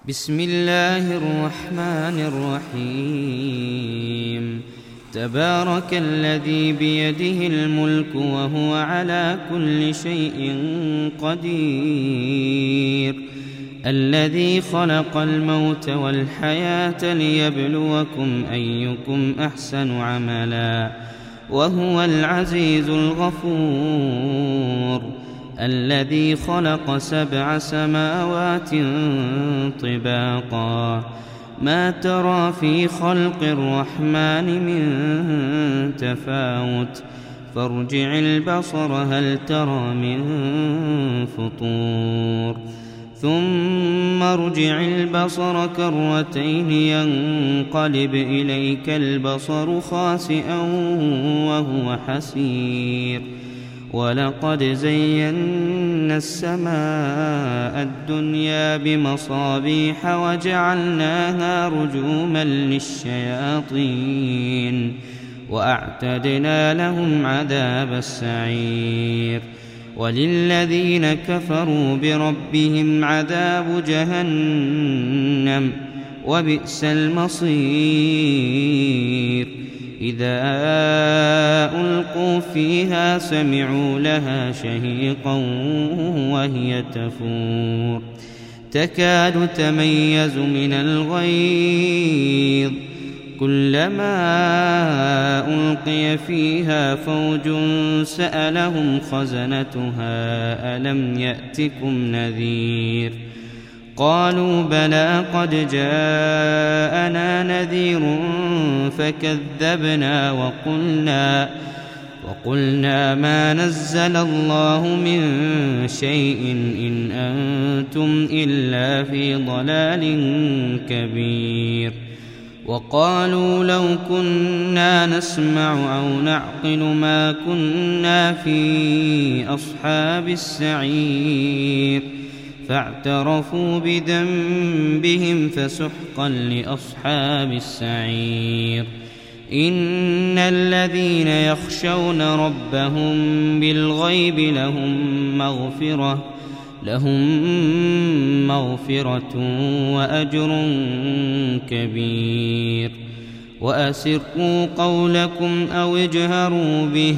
بسم الله الرحمن الرحيم. تبارك الذي بيده الملك وهو على كل شيء قدير، الذي خلق الموت والحياة ليبلوكم أيكم أحسن عملا، وهو العزيز الغفور، الذي خلق 7 سماوات طباقا، ما ترى في خلق الرحمن من تفاوت، فارجع البصر هل ترى من فطور، ثم ارجع البصر كرتين ينقلب إليك البصر خاسئا وهو حسير، ولقد زينا السماء الدنيا بمصابيح وجعلناها رجوما للشياطين، وأعتدنا لهم عذاب السعير، وللذين كفروا بربهم عذاب جهنم وبئس المصير. إذا ألقوا فيها سمعوا لها شهيقا وهي تفور، تكاد تميز من الغيظ، كلما ألقي فيها فوج سألهم خزنتها ألم يأتكم نذير، قالوا بلى قد جاءنا نذير فكذبنا وقلنا ما نزل الله من شيء إن أنتم إلا في ضلال كبير، وقالوا لو كنا نسمع أو نعقل ما كنا في أصحاب السعير، فاعترفوا بذنبهم فسحقا لأصحاب السعير. إن الذين يخشون ربهم بالغيب لهم مغفرة وأجر كبير. وأسروا قولكم أو اجهروا به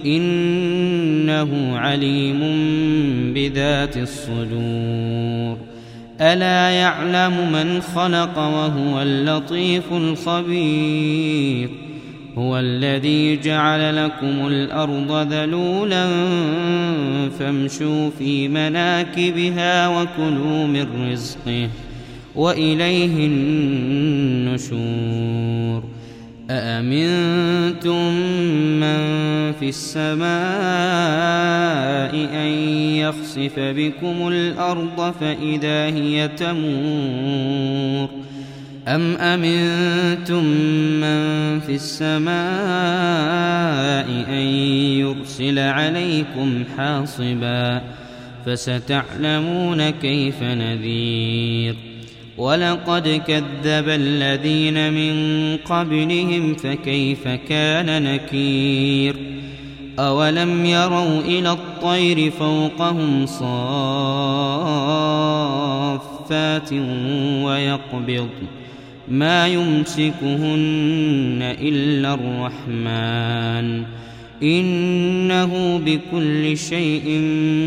إنه عليم بذات الصدور. ألا يعلم من خلق وهو اللطيف الخبير. هو الذي جعل لكم الأرض ذلولا فامشوا في مناكبها وكلوا من رزقه وإليه النشور. أأمنتم من في السماء أن يخسف بكم الأرض فإذا هي تمور، أم أمنتم من في السماء أن يرسل عليكم حاصبا، فستعلمون كيف نذير. ولقد كذب الذين من قبلهم فكيف كان نكير. أولم يروا إلى الطير فوقهم صافات ويقبض ما يمسكهن إلا الرحمن إنه بكل شيء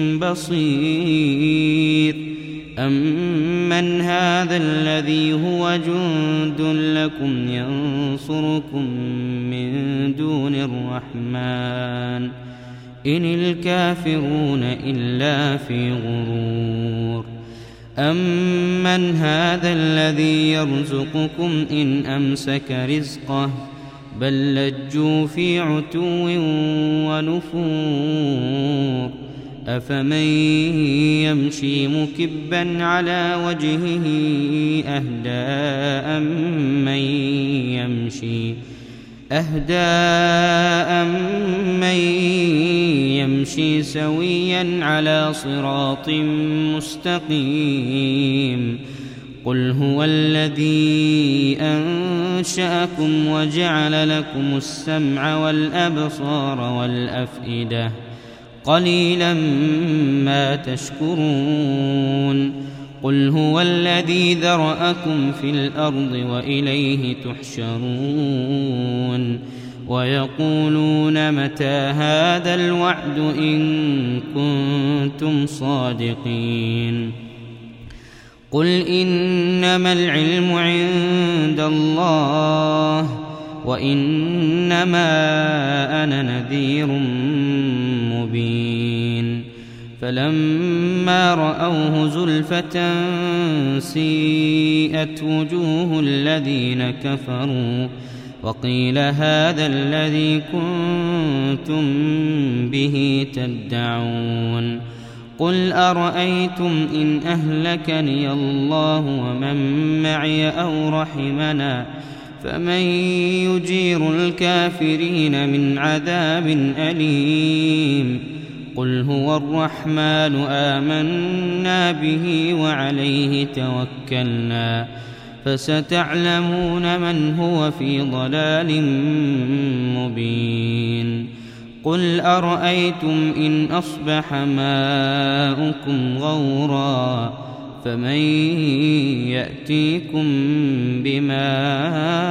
بصير. أمن هذا الذي هو جند لكم ينصركم من دون الرحمن إن الكافرون إلا في غرور. أمن هذا الذي يرزقكم إن أمسك رزقه بل لجوا في عتو ونفور. أفمن يمشي مكبا على وجهه أهدى أمن يمشي سويا على صراط مستقيم. قل هو الذي أنشأكم وجعل لكم السمع والأبصار والأفئدة قليلا ما تشكرون. قل هو الذي ذرأكم في الأرض وإليه تحشرون ويقولون متى هذا الوعد إن كنتم صادقين قل إنما العلم عند الله وإنما أنا نذير مبين فلما رأوه زلفة سيئت وجوه الذين كفروا وقيل هذا الذي كنتم به تدعون قل أرأيتم إن أهلكني الله ومن معي أو رحمنا فمن يجير الكافرين من عذاب أليم قل هو الرحمن آمنا به وعليه توكلنا فستعلمون من هو في ضلال مبين قل أرأيتم إن أصبح ماؤكم غورا فمن يأتيكم بماء